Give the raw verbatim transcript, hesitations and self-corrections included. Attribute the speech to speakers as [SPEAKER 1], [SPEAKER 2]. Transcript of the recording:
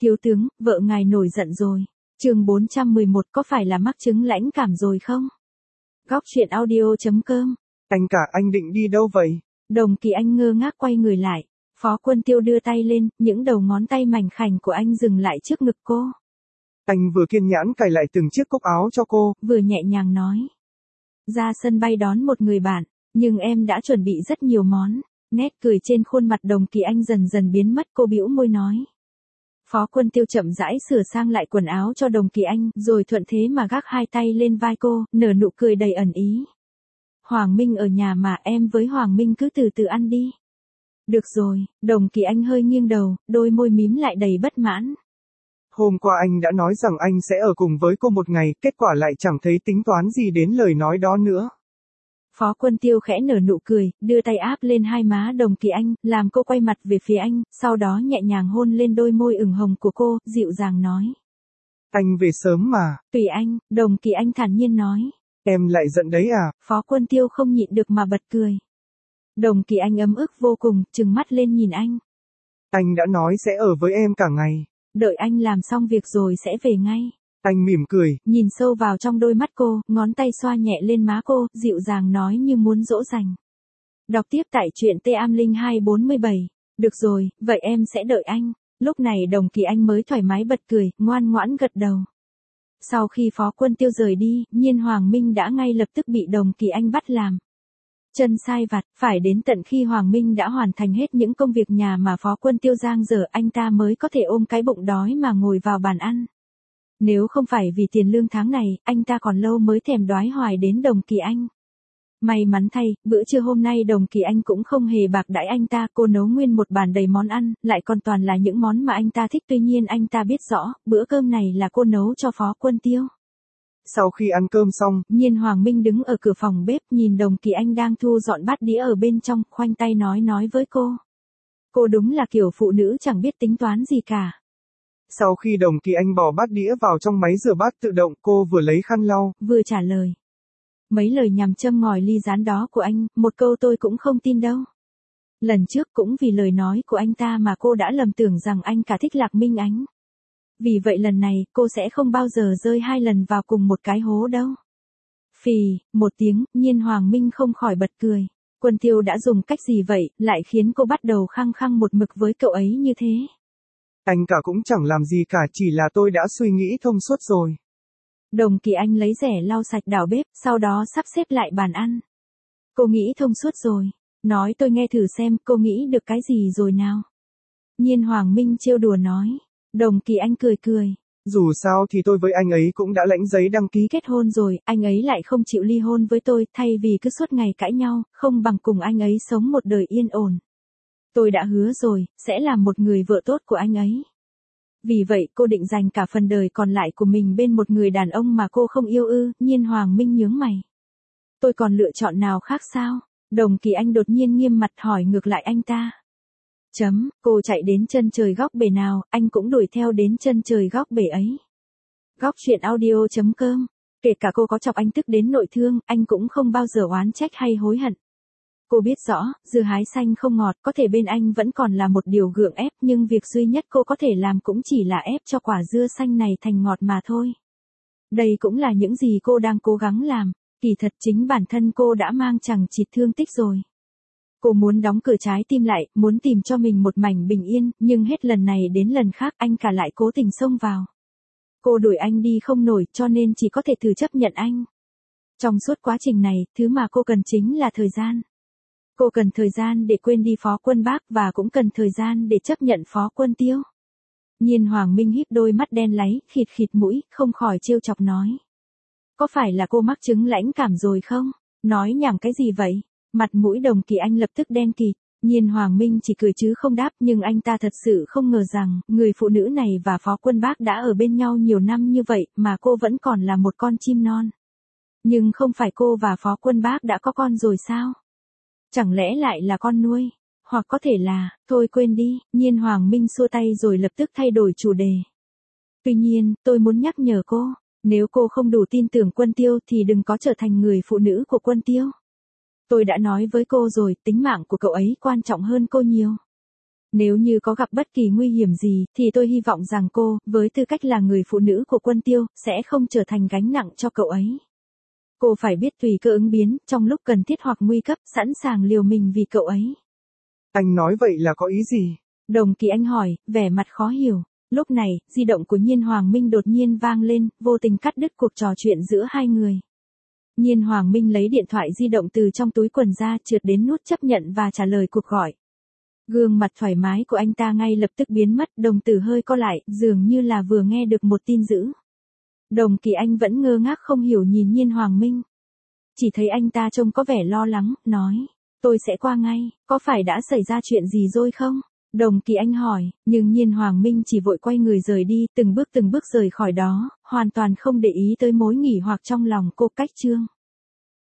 [SPEAKER 1] Thiếu tướng, vợ ngài nổi giận rồi. Chương bốn trăm mười một có phải là mắc chứng lãnh cảm rồi không? Góc truyện audio chấm com.
[SPEAKER 2] Anh cả, anh định đi đâu vậy?
[SPEAKER 1] Đồng Kỳ Anh ngơ ngác quay người lại. Phó Quân Tiêu đưa tay lên, những đầu ngón tay mảnh khảnh của anh dừng lại trước ngực cô.
[SPEAKER 2] Anh vừa kiên nhẫn cài lại từng chiếc cúc áo cho cô,
[SPEAKER 1] vừa nhẹ nhàng nói. Ra sân bay đón một người bạn, nhưng em đã chuẩn bị rất nhiều món. Nét cười trên khuôn mặt Đồng Kỳ Anh dần dần biến mất, cô bĩu môi nói. Phó Quân Tiêu chậm rãi sửa sang lại quần áo cho Đồng Kỳ Anh, rồi thuận thế mà gác hai tay lên vai cô, nở nụ cười đầy ẩn ý. Hoàng Minh ở nhà mà, em với Hoàng Minh cứ từ từ ăn đi. Được rồi, Đồng Kỳ Anh hơi nghiêng đầu, đôi môi mím lại đầy bất mãn.
[SPEAKER 2] Hôm qua anh đã nói rằng anh sẽ ở cùng với cô một ngày, kết quả lại chẳng thấy tính toán gì đến lời nói đó nữa.
[SPEAKER 1] Phó Quân Tiêu khẽ nở nụ cười, đưa tay áp lên hai má Đồng Kỳ Anh, làm cô quay mặt về phía anh, sau đó nhẹ nhàng hôn lên đôi môi ửng hồng của cô, dịu dàng nói.
[SPEAKER 2] Anh về sớm mà.
[SPEAKER 1] Tùy anh, Đồng Kỳ Anh thản nhiên nói.
[SPEAKER 2] Em lại giận đấy à?
[SPEAKER 1] Phó Quân Tiêu không nhịn được mà bật cười. Đồng Kỳ Anh ấm ức vô cùng, trừng mắt lên nhìn anh.
[SPEAKER 2] Anh đã nói sẽ ở với em cả ngày.
[SPEAKER 1] Đợi anh làm xong việc rồi sẽ về ngay.
[SPEAKER 2] Anh mỉm cười,
[SPEAKER 1] nhìn sâu vào trong đôi mắt cô, ngón tay xoa nhẹ lên má cô, dịu dàng nói như muốn dỗ dành. Đọc tiếp tại truyện T A M Linh hai bốn bảy. Được rồi, vậy em sẽ đợi anh. Lúc này Đồng Kỳ Anh mới thoải mái bật cười, ngoan ngoãn gật đầu. Sau khi Phó Quân Tiêu rời đi, Nhiên Hoàng Minh đã ngay lập tức bị Đồng Kỳ Anh bắt làm chân sai vặt, phải đến tận khi Hoàng Minh đã hoàn thành hết những công việc nhà mà Phó Quân Tiêu giang dở, anh ta mới có thể ôm cái bụng đói mà ngồi vào bàn ăn. Nếu không phải vì tiền lương tháng này, anh ta còn lâu mới thèm đoái hoài đến Đồng Kỳ Anh. May mắn thay, bữa trưa hôm nay Đồng Kỳ Anh cũng không hề bạc đãi anh ta, cô nấu nguyên một bàn đầy món ăn, lại còn toàn là những món mà anh ta thích, tuy nhiên anh ta biết rõ, bữa cơm này là cô nấu cho Phó Quân Tiêu.
[SPEAKER 2] Sau khi ăn cơm xong,
[SPEAKER 1] Nhiên Hoàng Minh đứng ở cửa phòng bếp, nhìn Đồng Kỳ Anh đang thu dọn bát đĩa ở bên trong, khoanh tay nói nói với cô. Cô đúng là kiểu phụ nữ chẳng biết tính toán gì cả.
[SPEAKER 2] Sau khi Đồng Kỳ Anh bỏ bát đĩa vào trong máy rửa bát tự động, cô vừa lấy khăn lau,
[SPEAKER 1] vừa trả lời. Mấy lời nhằm châm ngòi ly gián đó của anh, một câu tôi cũng không tin đâu. Lần trước cũng vì lời nói của anh ta mà cô đã lầm tưởng rằng anh cả thích Lạc Minh Ánh. Vì vậy lần này, cô sẽ không bao giờ rơi hai lần vào cùng một cái hố đâu. Phì, một tiếng, Nhiên Hoàng Minh không khỏi bật cười. Quân Tiêu đã dùng cách gì vậy, lại khiến cô bắt đầu khăng khăng một mực với cậu ấy như thế?
[SPEAKER 2] Anh cả cũng chẳng làm gì cả, chỉ là tôi đã suy nghĩ thông suốt rồi.
[SPEAKER 1] Đồng Kỳ Anh lấy rẻ lau sạch đảo bếp, sau đó sắp xếp lại bàn ăn. Cô nghĩ thông suốt rồi. Nói tôi nghe thử xem, cô nghĩ được cái gì rồi nào? Nhiên Hoàng Minh trêu đùa nói. Đồng Kỳ Anh cười cười.
[SPEAKER 2] Dù sao thì tôi với anh ấy cũng đã lãnh giấy đăng ký
[SPEAKER 1] kết hôn rồi, anh ấy lại không chịu ly hôn với tôi, thay vì cứ suốt ngày cãi nhau, không bằng cùng anh ấy sống một đời yên ổn. Tôi đã hứa rồi, sẽ làm một người vợ tốt của anh ấy. Vì vậy cô định dành cả phần đời còn lại của mình bên một người đàn ông mà cô không yêu ư? Nhiên Hoàng Minh nhướng mày. Tôi còn lựa chọn nào khác sao? Đồng Kỳ Anh đột nhiên nghiêm mặt hỏi ngược lại anh ta. Chấm, cô chạy đến chân trời góc bể nào, anh cũng đuổi theo đến chân trời góc bể ấy. Góc truyện audio chấm com. Kể cả cô có chọc anh tức đến nội thương, anh cũng không bao giờ oán trách hay hối hận. Cô biết rõ, dưa hái xanh không ngọt, có thể bên anh vẫn còn là một điều gượng ép, nhưng việc duy nhất cô có thể làm cũng chỉ là ép cho quả dưa xanh này thành ngọt mà thôi. Đây cũng là những gì cô đang cố gắng làm, kỳ thật chính bản thân cô đã mang chằng chịt thương tích rồi. Cô muốn đóng cửa trái tim lại, muốn tìm cho mình một mảnh bình yên, nhưng hết lần này đến lần khác anh cả lại cố tình xông vào. Cô đuổi anh đi không nổi, cho nên chỉ có thể thử chấp nhận anh. Trong suốt quá trình này, thứ mà cô cần chính là thời gian. Cô cần thời gian để quên đi Phó Quân Bác và cũng cần thời gian để chấp nhận Phó Quân Tiêu. Nhiên Hoàng Minh híp đôi mắt đen láy, khịt khịt mũi, không khỏi trêu chọc nói. Có phải là cô mắc chứng lãnh cảm rồi không? Nói nhảm cái gì vậy? Mặt mũi Đồng Kỳ Anh lập tức đen kịt. Nhiên Hoàng Minh chỉ cười chứ không đáp, nhưng anh ta thật sự không ngờ rằng, người phụ nữ này và Phó Quân Bác đã ở bên nhau nhiều năm như vậy, mà cô vẫn còn là một con chim non. Nhưng không phải cô và Phó Quân Bác đã có con rồi sao? Chẳng lẽ lại là con nuôi? Hoặc có thể là, thôi quên đi, Nhiên Hoàng Minh xua tay rồi lập tức thay đổi chủ đề. Tuy nhiên, tôi muốn nhắc nhở cô, nếu cô không đủ tin tưởng Quân Tiêu thì đừng có trở thành người phụ nữ của Quân Tiêu. Tôi đã nói với cô rồi, tính mạng của cậu ấy quan trọng hơn cô nhiều. Nếu như có gặp bất kỳ nguy hiểm gì, thì tôi hy vọng rằng cô, với tư cách là người phụ nữ của Quân Tiêu, sẽ không trở thành gánh nặng cho cậu ấy. Cô phải biết tùy cơ ứng biến, trong lúc cần thiết hoặc nguy cấp, sẵn sàng liều mình vì cậu ấy.
[SPEAKER 2] Anh nói vậy là có ý gì?
[SPEAKER 1] Đồng Kỳ Anh hỏi, vẻ mặt khó hiểu. Lúc này, di động của Nhiên Hoàng Minh đột nhiên vang lên, vô tình cắt đứt cuộc trò chuyện giữa hai người. Nhiên Hoàng Minh lấy điện thoại di động từ trong túi quần ra, trượt đến nút chấp nhận và trả lời cuộc gọi. Gương mặt thoải mái của anh ta ngay lập tức biến mất, đồng tử hơi co lại, dường như là vừa nghe được một tin dữ. Đồng Kỳ Anh vẫn ngơ ngác không hiểu nhìn Nhiên Hoàng Minh. Chỉ thấy anh ta trông có vẻ lo lắng, nói, tôi sẽ qua ngay, có phải đã xảy ra chuyện gì rồi không? Đồng Kỳ Anh hỏi, nhưng Nhiên Hoàng Minh chỉ vội quay người rời đi, từng bước từng bước rời khỏi đó, hoàn toàn không để ý tới mối nghỉ hoặc trong lòng cô. Cách chương